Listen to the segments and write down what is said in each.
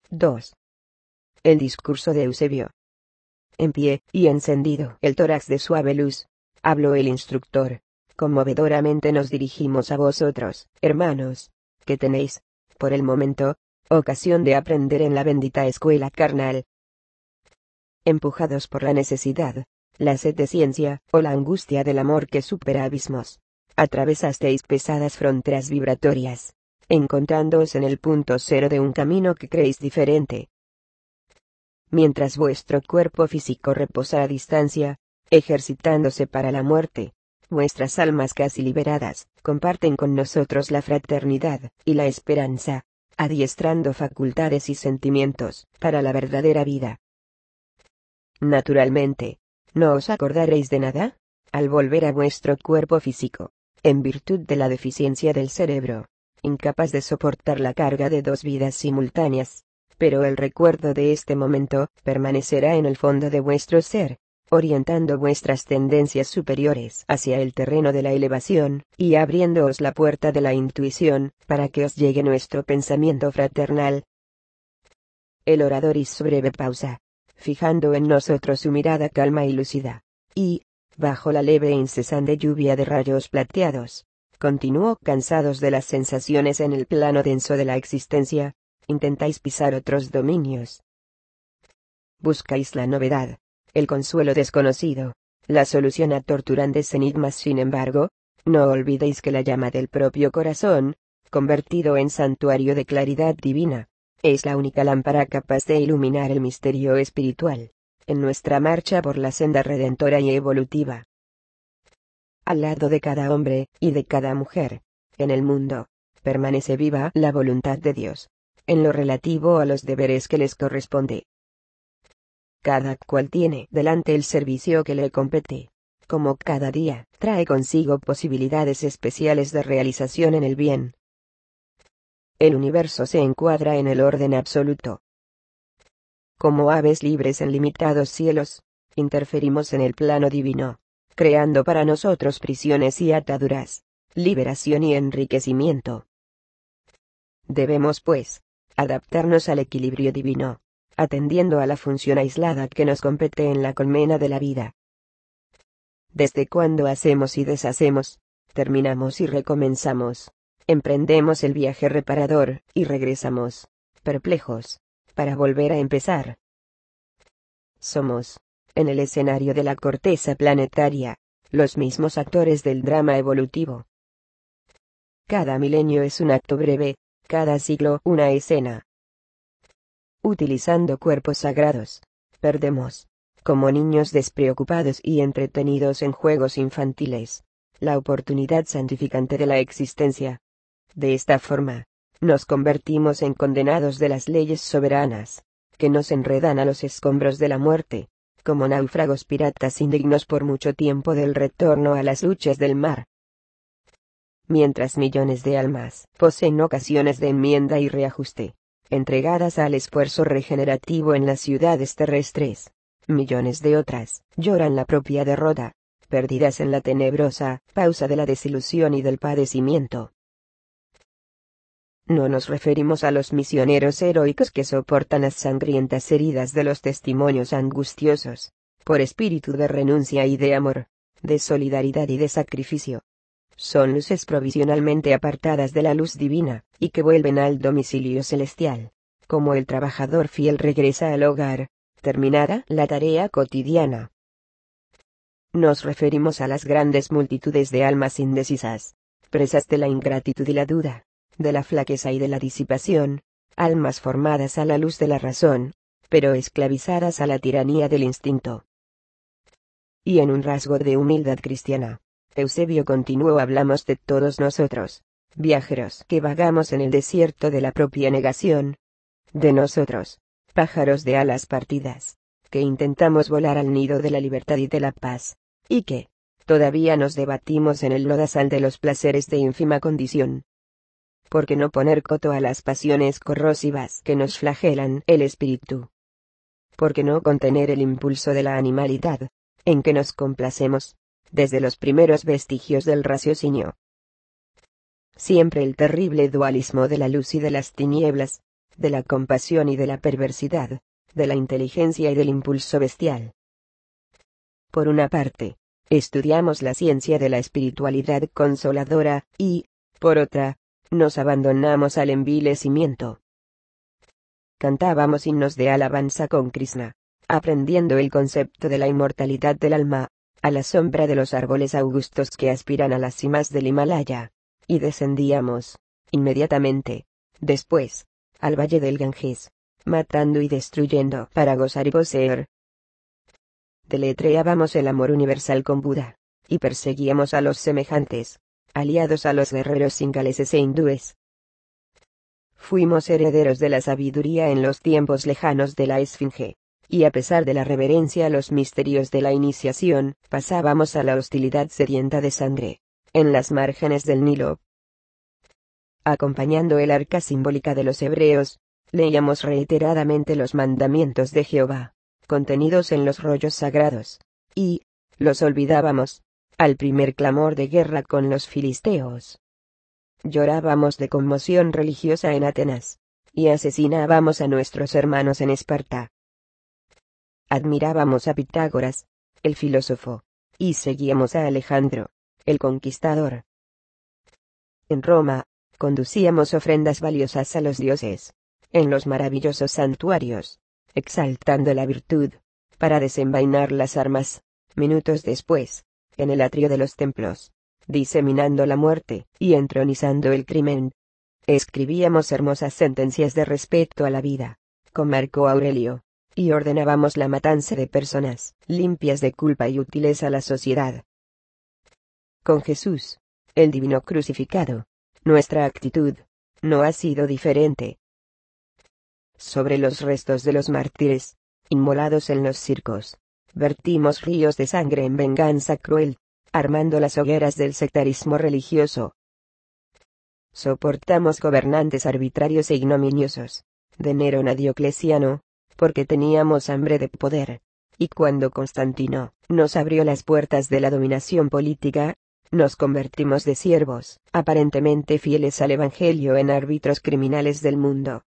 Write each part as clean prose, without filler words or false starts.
2. El discurso de Eusebio. En pie, y encendido el tórax de suave luz, habló el instructor. Conmovedoramente nos dirigimos a vosotros, hermanos, que tenéis, por el momento, ocasión de aprender en la bendita escuela carnal. Empujados por la necesidad, la sed de ciencia, o la angustia del amor que supera abismos, atravesasteis pesadas fronteras vibratorias, encontrándoos en el punto cero de un camino que creéis diferente. Mientras vuestro cuerpo físico reposa a distancia, ejercitándose para la muerte, vuestras almas casi liberadas, comparten con nosotros la fraternidad y la esperanza, adiestrando facultades y sentimientos para la verdadera vida. Naturalmente, ¿no os acordaréis de nada? Al volver a vuestro cuerpo físico, en virtud de la deficiencia del cerebro, incapaz de soportar la carga de dos vidas simultáneas, pero el recuerdo de este momento permanecerá en el fondo de vuestro ser, orientando vuestras tendencias superiores hacia el terreno de la elevación, y abriéndoos la puerta de la intuición, para que os llegue nuestro pensamiento fraternal. El orador hizo breve pausa, fijando en nosotros su mirada calma y lúcida, y, bajo la leve e incesante lluvia de rayos plateados, continuó: cansados de las sensaciones en el plano denso de la existencia, intentáis pisar otros dominios. Buscáis la novedad, el consuelo desconocido, la solución a torturantes enigmas. Sin embargo, no olvidéis que la llama del propio corazón, convertido en santuario de claridad divina, es la única lámpara capaz de iluminar el misterio espiritual, en nuestra marcha por la senda redentora y evolutiva. Al lado de cada hombre, y de cada mujer, en el mundo, permanece viva la voluntad de Dios, en lo relativo a los deberes que les corresponde. Cada cual tiene delante el servicio que le compete, como cada día trae consigo posibilidades especiales de realización en el bien. El universo se encuadra en el orden absoluto. Como aves libres en limitados cielos, interferimos en el plano divino, creando para nosotros prisiones y ataduras, liberación y enriquecimiento. Debemos, pues, adaptarnos al equilibrio divino, atendiendo a la función aislada que nos compete en la colmena de la vida. Desde cuando hacemos y deshacemos, terminamos y recomenzamos, emprendemos el viaje reparador, y regresamos, perplejos, para volver a empezar. Somos, en el escenario de la corteza planetaria, los mismos actores del drama evolutivo. Cada milenio es un acto breve, cada siglo una escena. Utilizando cuerpos sagrados, perdemos, como niños despreocupados y entretenidos en juegos infantiles, la oportunidad santificante de la existencia. De esta forma, nos convertimos en condenados de las leyes soberanas, que nos enredan a los escombros de la muerte, como náufragos piratas indignos por mucho tiempo del retorno a las luchas del mar. Mientras millones de almas poseen ocasiones de enmienda y reajuste, entregadas al esfuerzo regenerativo en las ciudades terrestres, millones de otras lloran la propia derrota, perdidas en la tenebrosa pausa de la desilusión y del padecimiento. No nos referimos a los misioneros heroicos que soportan las sangrientas heridas de los testimonios angustiosos, por espíritu de renuncia y de amor, de solidaridad y de sacrificio. Son luces provisionalmente apartadas de la luz divina, y que vuelven al domicilio celestial, como el trabajador fiel regresa al hogar, terminada la tarea cotidiana. Nos referimos a las grandes multitudes de almas indecisas, presas de la ingratitud y la duda, de la flaqueza y de la disipación, almas formadas a la luz de la razón, pero esclavizadas a la tiranía del instinto. Y en un rasgo de humildad cristiana, Eusebio continuó: hablamos de todos nosotros, viajeros que vagamos en el desierto de la propia negación, de nosotros, pájaros de alas partidas, que intentamos volar al nido de la libertad y de la paz, y que, todavía nos debatimos en el lodazal de los placeres de ínfima condición. ¿Por qué no poner coto a las pasiones corrosivas que nos flagelan el espíritu? ¿Por qué no contener el impulso de la animalidad, en que nos complacemos, desde los primeros vestigios del raciocinio? Siempre el terrible dualismo de la luz y de las tinieblas, de la compasión y de la perversidad, de la inteligencia y del impulso bestial. Por una parte, estudiamos la ciencia de la espiritualidad consoladora, y, por otra, nos abandonamos al envilecimiento. Cantábamos himnos de alabanza con Krishna, aprendiendo el concepto de la inmortalidad del alma, a la sombra de los árboles augustos que aspiran a las cimas del Himalaya, y descendíamos, inmediatamente, después, al valle del Ganges, matando y destruyendo para gozar y poseer. Deletreábamos el amor universal con Buda, y perseguíamos a los semejantes, aliados a los guerreros singaleses e hindúes. Fuimos herederos de la sabiduría en los tiempos lejanos de la Esfinge, y a pesar de la reverencia a los misterios de la iniciación, pasábamos a la hostilidad sedienta de sangre, en las márgenes del Nilo. Acompañando el arca simbólica de los hebreos, leíamos reiteradamente los mandamientos de Jehová, contenidos en los rollos sagrados, y los olvidábamos, al primer clamor de guerra con los filisteos. Llorábamos de conmoción religiosa en Atenas, y asesinábamos a nuestros hermanos en Esparta. Admirábamos a Pitágoras, el filósofo, y seguíamos a Alejandro, el conquistador. En Roma, conducíamos ofrendas valiosas a los dioses, en los maravillosos santuarios, exaltando la virtud, para desenvainar las armas, minutos después, en el atrio de los templos, diseminando la muerte, y entronizando el crimen. Escribíamos hermosas sentencias de respeto a la vida, con Marco Aurelio, y ordenábamos la matanza de personas limpias de culpa y útiles a la sociedad. Con Jesús, el divino crucificado, nuestra actitud no ha sido diferente. Sobre los restos de los mártires, inmolados en los circos, vertimos ríos de sangre en venganza cruel, armando las hogueras del sectarismo religioso. Soportamos gobernantes arbitrarios e ignominiosos, de Nerón a Diocleciano, porque teníamos hambre de poder, y cuando Constantino nos abrió las puertas de la dominación política, nos convertimos de siervos, aparentemente fieles al Evangelio, en árbitros criminales del mundo.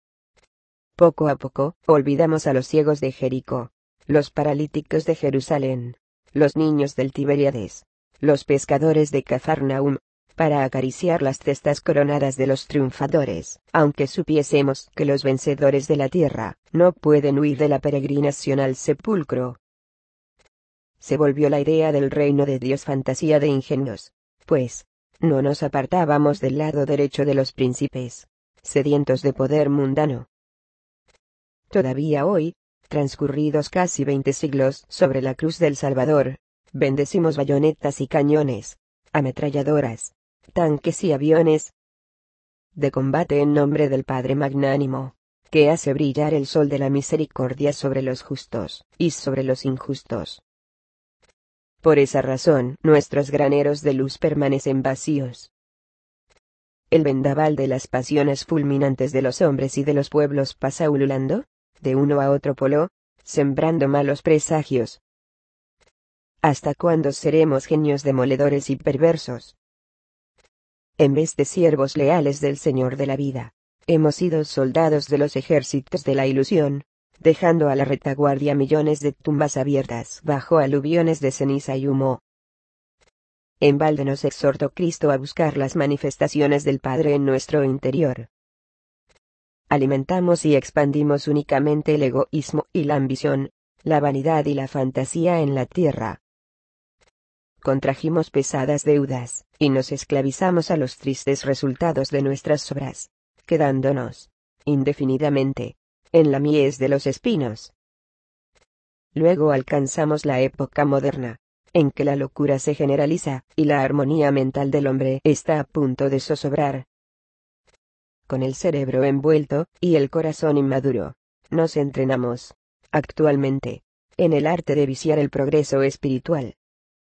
Poco a poco, olvidamos a los ciegos de Jericó, los paralíticos de Jerusalén, los niños del Tiberíades, los pescadores de Cafarnaum, para acariciar las cestas coronadas de los triunfadores, aunque supiésemos que los vencedores de la tierra no pueden huir de la peregrinación al sepulcro. Se volvió la idea del reino de Dios fantasía de ingenios, pues, no nos apartábamos del lado derecho de los príncipes, sedientos de poder mundano. Todavía hoy, transcurridos casi 20 siglos sobre la cruz del Salvador, bendecimos bayonetas y cañones, ametralladoras, tanques y aviones de combate en nombre del Padre magnánimo, que hace brillar el sol de la misericordia sobre los justos y sobre los injustos. Por esa razón, nuestros graneros de luz permanecen vacíos. El vendaval de las pasiones fulminantes de los hombres y de los pueblos pasa ululando, de uno a otro polo, sembrando malos presagios. ¿Hasta cuándo seremos genios demoledores y perversos? En vez de siervos leales del Señor de la vida, hemos sido soldados de los ejércitos de la ilusión, dejando a la retaguardia millones de tumbas abiertas bajo aluviones de ceniza y humo. En balde nos exhortó Cristo a buscar las manifestaciones del Padre en nuestro interior. Alimentamos y expandimos únicamente el egoísmo y la ambición, la vanidad y la fantasía en la tierra. Contrajimos pesadas deudas, y nos esclavizamos a los tristes resultados de nuestras obras, quedándonos, indefinidamente, en la mies de los espinos. Luego alcanzamos la época moderna, en que la locura se generaliza, y la armonía mental del hombre está a punto de zozobrar. Con el cerebro envuelto, y el corazón inmaduro, nos entrenamos, actualmente, en el arte de viciar el progreso espiritual.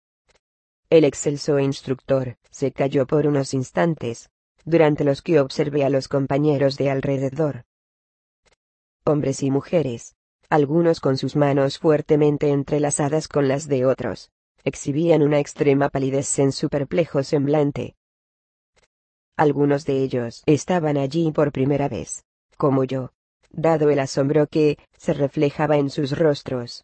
El excelso instructor se calló por unos instantes, durante los que observé a los compañeros de alrededor. Hombres y mujeres, algunos con sus manos fuertemente entrelazadas con las de otros, exhibían una extrema palidez en su perplejo semblante. Algunos de ellos estaban allí por primera vez, como yo, dado el asombro que se reflejaba en sus rostros.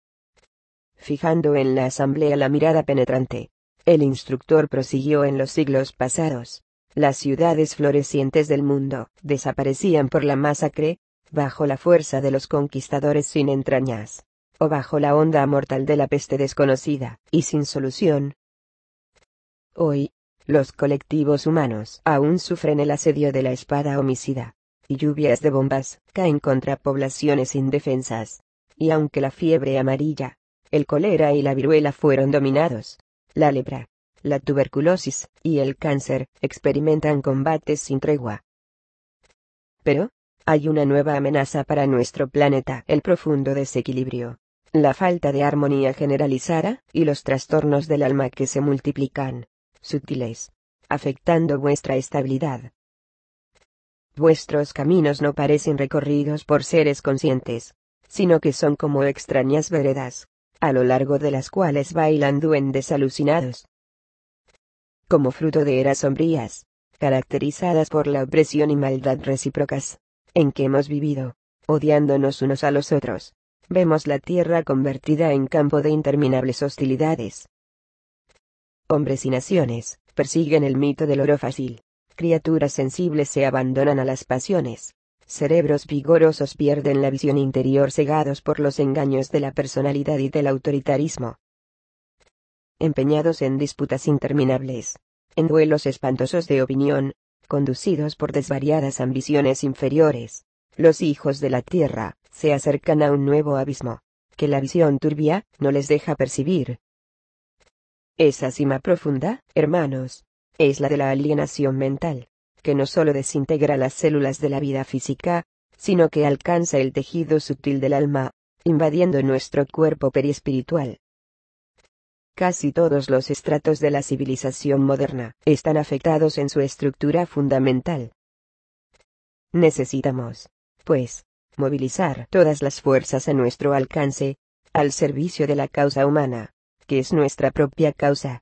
Fijando en la asamblea la mirada penetrante, el instructor prosiguió: en los siglos pasados, las ciudades florecientes del mundo desaparecían por la masacre, bajo la fuerza de los conquistadores sin entrañas, o bajo la onda mortal de la peste desconocida y sin solución. Hoy, los colectivos humanos aún sufren el asedio de la espada homicida, y lluvias de bombas caen contra poblaciones indefensas. Y aunque la fiebre amarilla, el cólera y la viruela fueron dominados, la lepra, la tuberculosis y el cáncer experimentan combates sin tregua. Pero hay una nueva amenaza para nuestro planeta: el profundo desequilibrio, la falta de armonía generalizada y los trastornos del alma que se multiplican, sutiles, afectando vuestra estabilidad. Vuestros caminos no parecen recorridos por seres conscientes, sino que son como extrañas veredas, a lo largo de las cuales bailan duendes alucinados. Como fruto de eras sombrías, caracterizadas por la opresión y maldad recíprocas, en que hemos vivido, odiándonos unos a los otros, vemos la tierra convertida en campo de interminables hostilidades. Hombres y naciones persiguen el mito del oro fácil, criaturas sensibles se abandonan a las pasiones, cerebros vigorosos pierden la visión interior cegados por los engaños de la personalidad y del autoritarismo. Empeñados en disputas interminables, en duelos espantosos de opinión, conducidos por desvariadas ambiciones inferiores, los hijos de la tierra se acercan a un nuevo abismo, que la visión turbia no les deja percibir. Esa cima profunda, hermanos, es la de la alienación mental, que no solo desintegra las células de la vida física, sino que alcanza el tejido sutil del alma, invadiendo nuestro cuerpo periespiritual. Casi todos los estratos de la civilización moderna están afectados en su estructura fundamental. Necesitamos, pues, movilizar todas las fuerzas a nuestro alcance, al servicio de la causa humana, que es nuestra propia causa.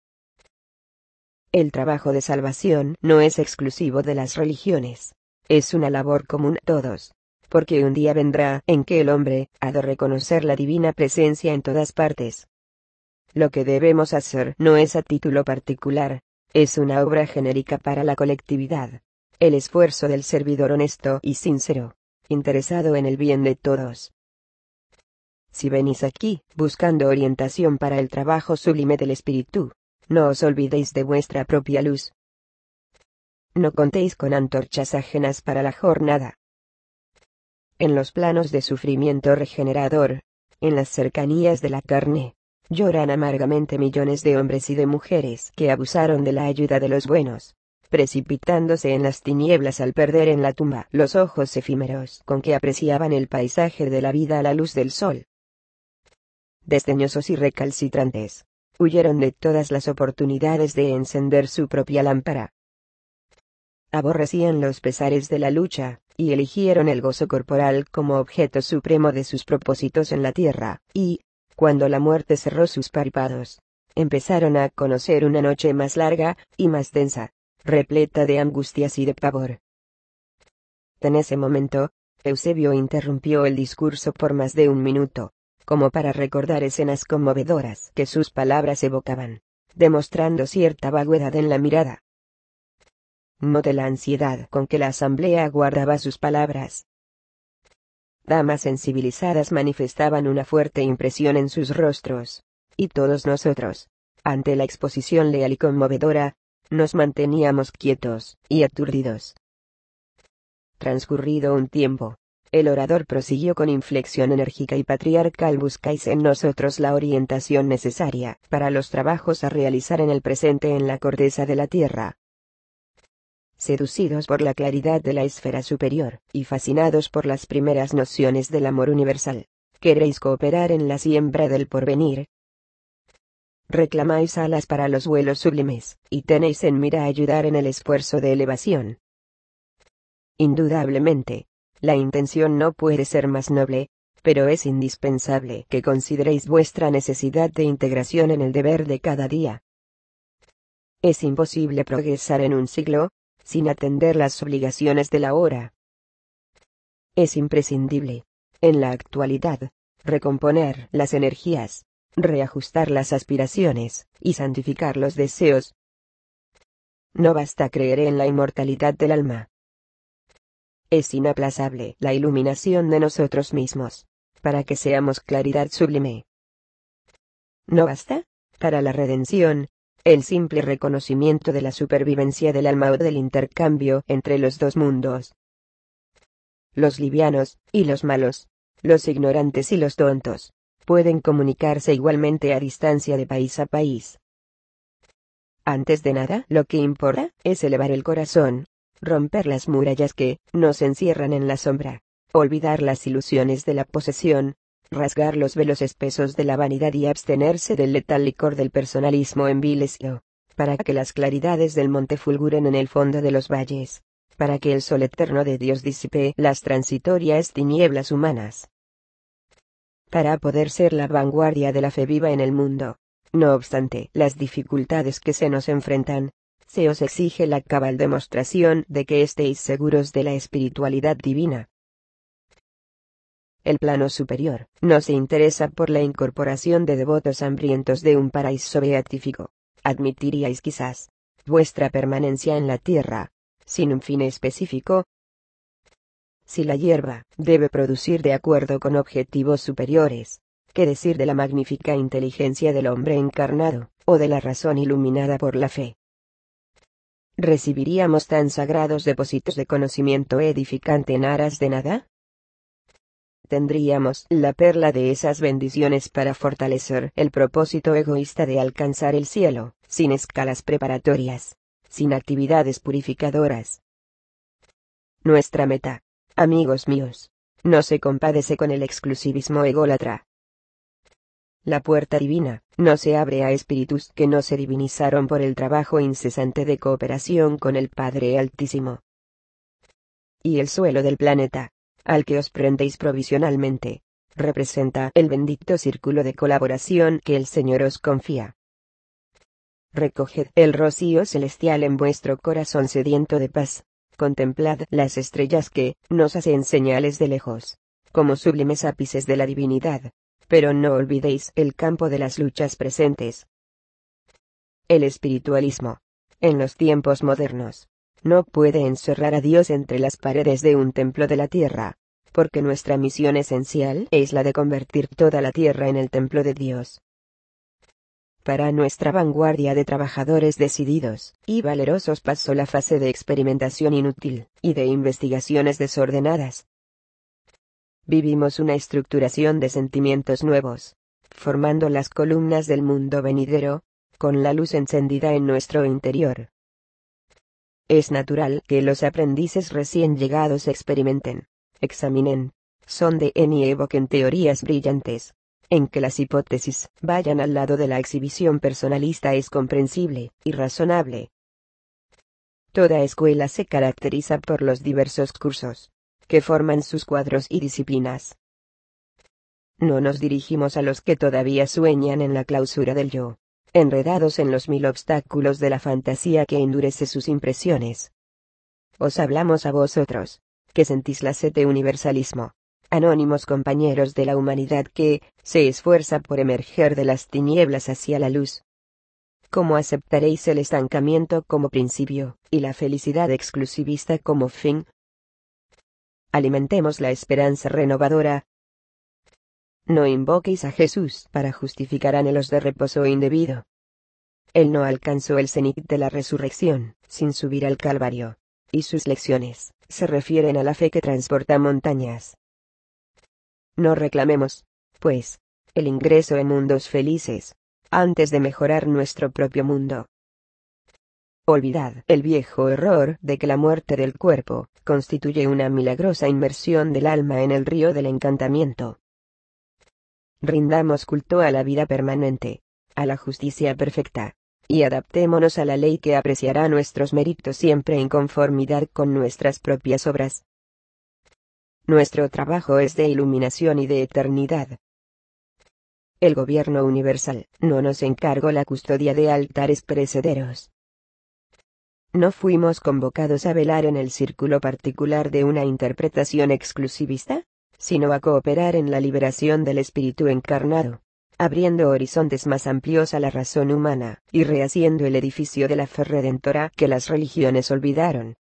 El trabajo de salvación no es exclusivo de las religiones, es una labor común a todos, porque un día vendrá en que el hombre ha de reconocer la divina presencia en todas partes. Lo que debemos hacer no es a título particular, es una obra genérica para la colectividad, el esfuerzo del servidor honesto y sincero, interesado en el bien de todos. Si venís aquí, buscando orientación para el trabajo sublime del espíritu, no os olvidéis de vuestra propia luz. No contéis con antorchas ajenas para la jornada. En los planos de sufrimiento regenerador, en las cercanías de la carne, lloran amargamente millones de hombres y de mujeres que abusaron de la ayuda de los buenos, precipitándose en las tinieblas al perder en la tumba los ojos efímeros con que apreciaban el paisaje de la vida a la luz del sol. Desdeñosos y recalcitrantes, huyeron de todas las oportunidades de encender su propia lámpara. Aborrecían los pesares de la lucha, y eligieron el gozo corporal como objeto supremo de sus propósitos en la tierra, y, cuando la muerte cerró sus párpados, empezaron a conocer una noche más larga y más densa, repleta de angustias y de pavor. En ese momento, Eusebio interrumpió el discurso por más de un minuto, como para recordar escenas conmovedoras que sus palabras evocaban, demostrando cierta vaguedad en la mirada. Noté la ansiedad con que la asamblea aguardaba sus palabras. Damas sensibilizadas manifestaban una fuerte impresión en sus rostros, y todos nosotros, ante la exposición leal y conmovedora, nos manteníamos quietos y aturdidos. Transcurrido un tiempo, el orador prosiguió con inflexión enérgica y patriarcal: buscáis en nosotros la orientación necesaria para los trabajos a realizar en el presente en la corteza de la tierra. Seducidos por la claridad de la esfera superior, y fascinados por las primeras nociones del amor universal, ¿queréis cooperar en la siembra del porvenir? Reclamáis alas para los vuelos sublimes, y tenéis en mira ayudar en el esfuerzo de elevación. Indudablemente, la intención no puede ser más noble, pero es indispensable que consideréis vuestra necesidad de integración en el deber de cada día. Es imposible progresar en un siglo, sin atender las obligaciones de la hora. Es imprescindible, en la actualidad, recomponer las energías, reajustar las aspiraciones, y santificar los deseos. No basta creer en la inmortalidad del alma. Es inaplazable la iluminación de nosotros mismos, para que seamos claridad sublime. No basta, para la redención, el simple reconocimiento de la supervivencia del alma o del intercambio entre los dos mundos. Los livianos, y los malos, los ignorantes y los tontos, pueden comunicarse igualmente a distancia de país a país. Antes de nada, lo que importa es elevar el corazón, romper las murallas que nos encierran en la sombra, olvidar las ilusiones de la posesión, rasgar los velos espesos de la vanidad y abstenerse del letal licor del personalismo envilecido, para que las claridades del monte fulguren en el fondo de los valles, para que el sol eterno de Dios disipe las transitorias tinieblas humanas. Para poder ser la vanguardia de la fe viva en el mundo, no obstante las dificultades que se nos enfrentan, se os exige la cabal demostración de que estéis seguros de la espiritualidad divina. El plano superior no se interesa por la incorporación de devotos hambrientos de un paraíso beatífico. Admitiríais quizás vuestra permanencia en la tierra, sin un fin específico. Si la hierba debe producir de acuerdo con objetivos superiores, ¿qué decir de la magnífica inteligencia del hombre encarnado, o de la razón iluminada por la fe? ¿Recibiríamos tan sagrados depósitos de conocimiento edificante en aras de nada? Tendríamos la perla de esas bendiciones para fortalecer el propósito egoísta de alcanzar el cielo, sin escalas preparatorias, sin actividades purificadoras. Nuestra meta, amigos míos, no se compadece con el exclusivismo ególatra. La puerta divina no se abre a espíritus que no se divinizaron por el trabajo incesante de cooperación con el Padre Altísimo. Y el suelo del planeta, al que os prendéis provisionalmente, representa el bendito círculo de colaboración que el Señor os confía. Recoged el rocío celestial en vuestro corazón sediento de paz, contemplad las estrellas que nos hacen señales de lejos, como sublimes ápices de la divinidad, pero no olvidéis el campo de las luchas presentes. El espiritualismo, en los tiempos modernos, no puede encerrar a Dios entre las paredes de un templo de la tierra, porque nuestra misión esencial es la de convertir toda la tierra en el templo de Dios. Para nuestra vanguardia de trabajadores decididos y valerosos pasó la fase de experimentación inútil y de investigaciones desordenadas. Vivimos una estructuración de sentimientos nuevos, formando las columnas del mundo venidero, con la luz encendida en nuestro interior. Es natural que los aprendices recién llegados experimenten, examinen, sondeen y evoquen teorías brillantes. En que las hipótesis vayan al lado de la exhibición personalista es comprensible y razonable. Toda escuela se caracteriza por los diversos cursos que forman sus cuadros y disciplinas. No nos dirigimos a los que todavía sueñan en la clausura del yo, enredados en los 1000 obstáculos de la fantasía que endurece sus impresiones. Os hablamos a vosotros, que sentís la sed de universalismo, anónimos compañeros de la humanidad que se esfuerza por emerger de las tinieblas hacia la luz. ¿Cómo aceptaréis el estancamiento como principio, y la felicidad exclusivista como fin? Alimentemos la esperanza renovadora. No invoquéis a Jesús para justificar anhelos de reposo indebido. Él no alcanzó el cenit de la resurrección, sin subir al Calvario, y sus lecciones se refieren a la fe que transporta montañas. No reclamemos, pues, el ingreso en mundos felices, antes de mejorar nuestro propio mundo. Olvidad el viejo error de que la muerte del cuerpo constituye una milagrosa inmersión del alma en el río del encantamiento. Rindamos culto a la vida permanente, a la justicia perfecta, y adaptémonos a la ley que apreciará nuestros méritos siempre en conformidad con nuestras propias obras. Nuestro trabajo es de iluminación y de eternidad. El gobierno universal no nos encargó la custodia de altares perecederos. No fuimos convocados a velar en el círculo particular de una interpretación exclusivista, sino a cooperar en la liberación del espíritu encarnado, abriendo horizontes más amplios a la razón humana, y rehaciendo el edificio de la fe redentora que las religiones olvidaron.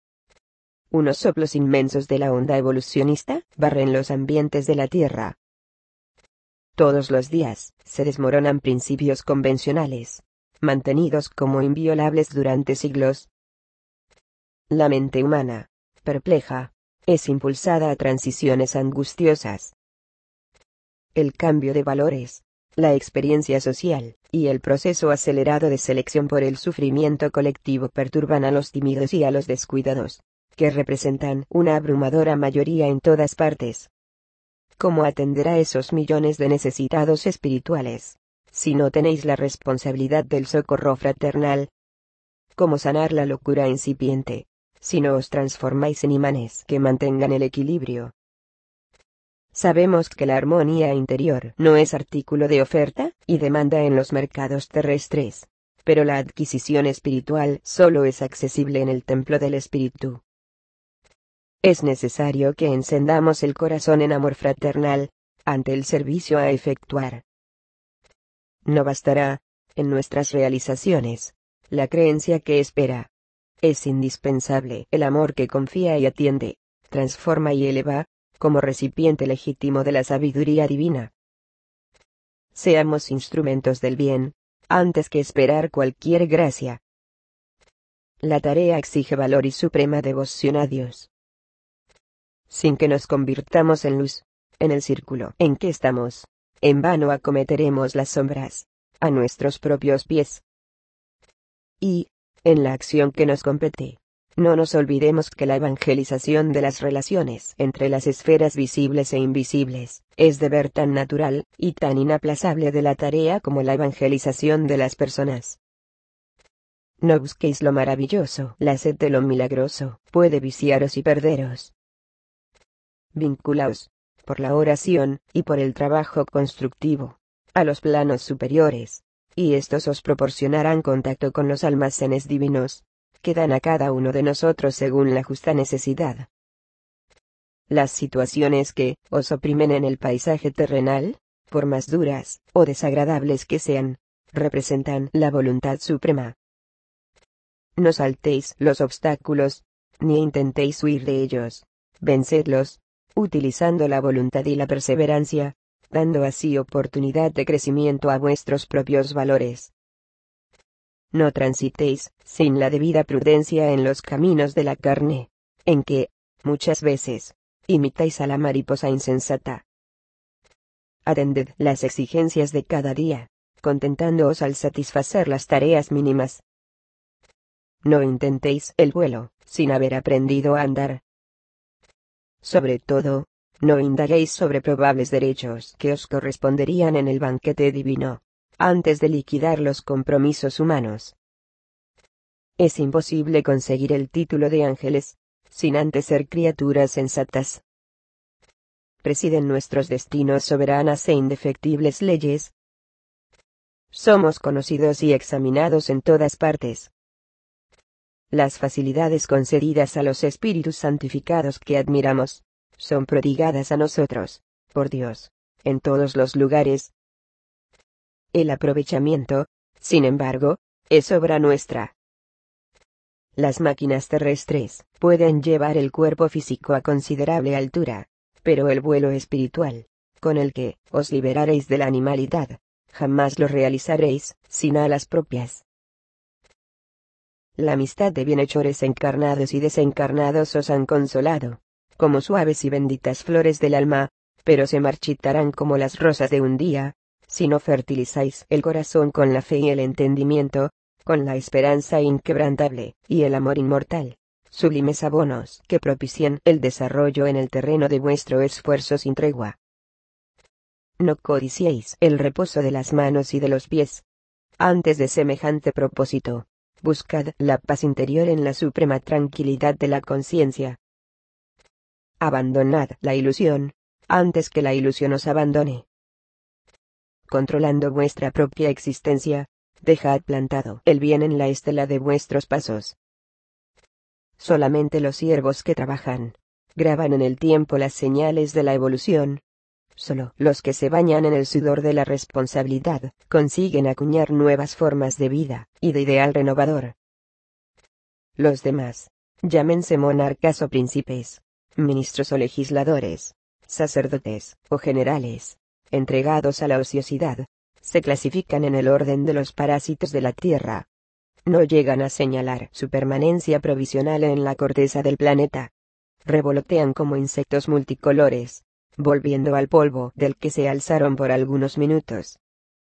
Unos soplos inmensos de la onda evolucionista barren los ambientes de la Tierra. Todos los días se desmoronan principios convencionales, mantenidos como inviolables durante siglos. La mente humana, perpleja, es impulsada a transiciones angustiosas. El cambio de valores, la experiencia social, y el proceso acelerado de selección por el sufrimiento colectivo perturban a los tímidos y a los descuidados, que representan una abrumadora mayoría en todas partes. ¿Cómo atender a esos millones de necesitados espirituales, si no tenéis la responsabilidad del socorro fraternal? ¿Cómo sanar la locura incipiente, si no os transformáis en imanes que mantengan el equilibrio? Sabemos que la armonía interior no es artículo de oferta y demanda en los mercados terrestres, pero la adquisición espiritual solo es accesible en el templo del espíritu. Es necesario que encendamos el corazón en amor fraternal, ante el servicio a efectuar. No bastará, en nuestras realizaciones, la creencia que espera. Es indispensable el amor que confía y atiende, transforma y eleva, como recipiente legítimo de la sabiduría divina. Seamos instrumentos del bien, antes que esperar cualquier gracia. La tarea exige valor y suprema devoción a Dios. Sin que nos convirtamos en luz, en el círculo en que estamos, en vano acometeremos las sombras, a nuestros propios pies. Y, en la acción que nos compete, no nos olvidemos que la evangelización de las relaciones entre las esferas visibles e invisibles, es deber tan natural, y tan inaplazable de la tarea como la evangelización de las personas. No busquéis lo maravilloso, la sed de lo milagroso puede viciaros y perderos. Vinculaos, por la oración, y por el trabajo constructivo, a los planos superiores, y estos os proporcionarán contacto con los almacenes divinos, que dan a cada uno de nosotros según la justa necesidad. Las situaciones que os oprimen en el paisaje terrenal, por más duras o desagradables que sean, representan la voluntad suprema. No saltéis los obstáculos, ni intentéis huir de ellos, vencedlos, utilizando la voluntad y la perseverancia, dando así oportunidad de crecimiento a vuestros propios valores. No transitéis, sin la debida prudencia en los caminos de la carne, en que, muchas veces, imitáis a la mariposa insensata. Atended las exigencias de cada día, contentándoos al satisfacer las tareas mínimas. No intentéis el vuelo, sin haber aprendido a andar. Sobre todo, no indaguéis sobre probables derechos que os corresponderían en el banquete divino, antes de liquidar los compromisos humanos. Es imposible conseguir el título de ángeles, sin antes ser criaturas sensatas. Presiden nuestros destinos soberanas e indefectibles leyes. Somos conocidos y examinados en todas partes. Las facilidades concedidas a los espíritus santificados que admiramos, son prodigadas a nosotros, por Dios, en todos los lugares. El aprovechamiento, sin embargo, es obra nuestra. Las máquinas terrestres pueden llevar el cuerpo físico a considerable altura, pero el vuelo espiritual, con el que os liberaréis de la animalidad, jamás lo realizaréis, sin alas propias. La amistad de bienhechores encarnados y desencarnados os han consolado, como suaves y benditas flores del alma, pero se marchitarán como las rosas de un día, si no fertilizáis el corazón con la fe y el entendimiento, con la esperanza inquebrantable, y el amor inmortal, sublimes abonos que propicien el desarrollo en el terreno de vuestro esfuerzo sin tregua. No codiciéis el reposo de las manos y de los pies. Antes de semejante propósito, buscad la paz interior en la suprema tranquilidad de la conciencia. Abandonad la ilusión, antes que la ilusión os abandone. Controlando vuestra propia existencia, dejad plantado el bien en la estela de vuestros pasos, Solamente los siervos que trabajan graban en el tiempo las señales de la evolución. Solo los que se bañan en el sudor de la responsabilidad consiguen acuñar nuevas formas de vida y de ideal renovador. Los demás, llámense monarcas o príncipes, ministros o legisladores, sacerdotes o generales, entregados a la ociosidad, se clasifican en el orden de los parásitos de la tierra. No llegan a señalar su permanencia provisional en la corteza del planeta. Revolotean como insectos multicolores, volviendo al polvo del que se alzaron por algunos minutos.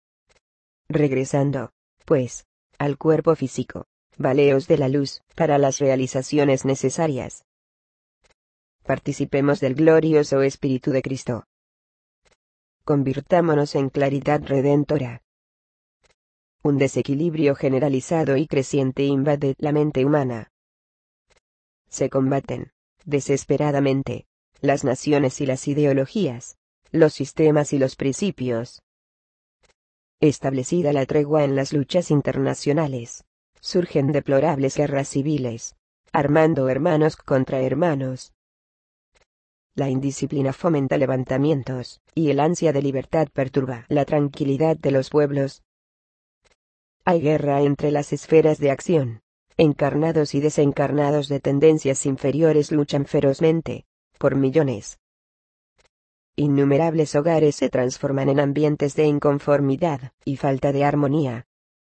Regresando, pues, al cuerpo físico, valeos de la luz para las realizaciones necesarias. Participemos del glorioso Espíritu de Cristo. Convirtámonos en claridad redentora. Un desequilibrio generalizado y creciente invade la mente humana. Se combaten, desesperadamente, las naciones y las ideologías, los sistemas y los principios. Establecida la tregua en las luchas internacionales, surgen deplorables guerras civiles, armando hermanos contra hermanos. La indisciplina fomenta levantamientos, y el ansia de libertad perturba la tranquilidad de los pueblos. Hay guerra entre las esferas de acción. Encarnados y desencarnados de tendencias inferiores luchan ferozmente, por millones. Innumerables hogares se transforman en ambientes de inconformidad y falta de armonía.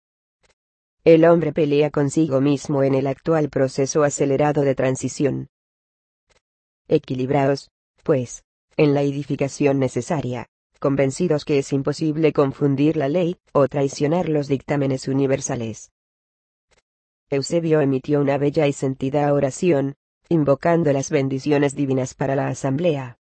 El hombre pelea consigo mismo en el actual proceso acelerado de transición. Equilibraos, pues, en la edificación necesaria, convencidos que es imposible confundir la ley o traicionar los dictámenes universales. Eusebio emitió una bella y sentida oración, invocando las bendiciones divinas para la asamblea.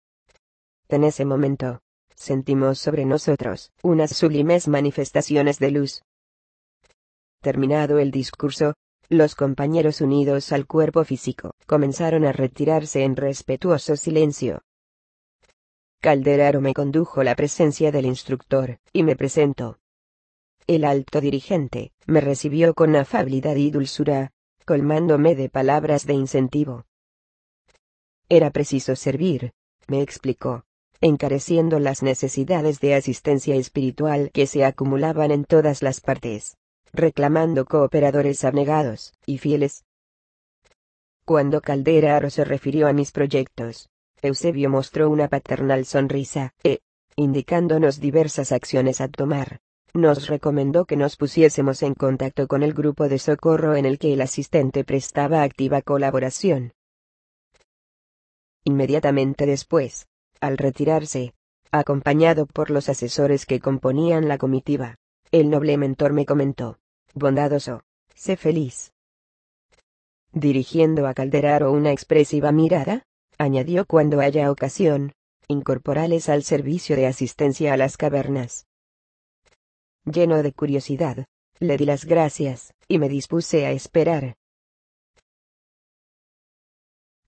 En ese momento, sentimos sobre nosotros unas sublimes manifestaciones de luz. Terminado el discurso, los compañeros unidos al cuerpo físico comenzaron a retirarse en respetuoso silencio. Calderaro me condujo la presencia del instructor, y me presentó. El alto dirigente me recibió con afabilidad y dulzura, colmándome de palabras de incentivo. Era preciso servir, me explicó, encareciendo las necesidades de asistencia espiritual que se acumulaban en todas las partes, reclamando cooperadores abnegados y fieles. Cuando Calderaro se refirió a mis proyectos, Eusebio mostró una paternal sonrisa, indicándonos diversas acciones a tomar, nos recomendó que nos pusiésemos en contacto con el grupo de socorro en el que el asistente prestaba activa colaboración. Inmediatamente después, al retirarse, acompañado por los asesores que componían la comitiva, el noble mentor me comentó: bondadoso, sé feliz. Dirigiendo a Calderaro una expresiva mirada, añadió: cuando haya ocasión, incorporales al servicio de asistencia a las cavernas. Lleno de curiosidad, le di las gracias, y me dispuse a esperar.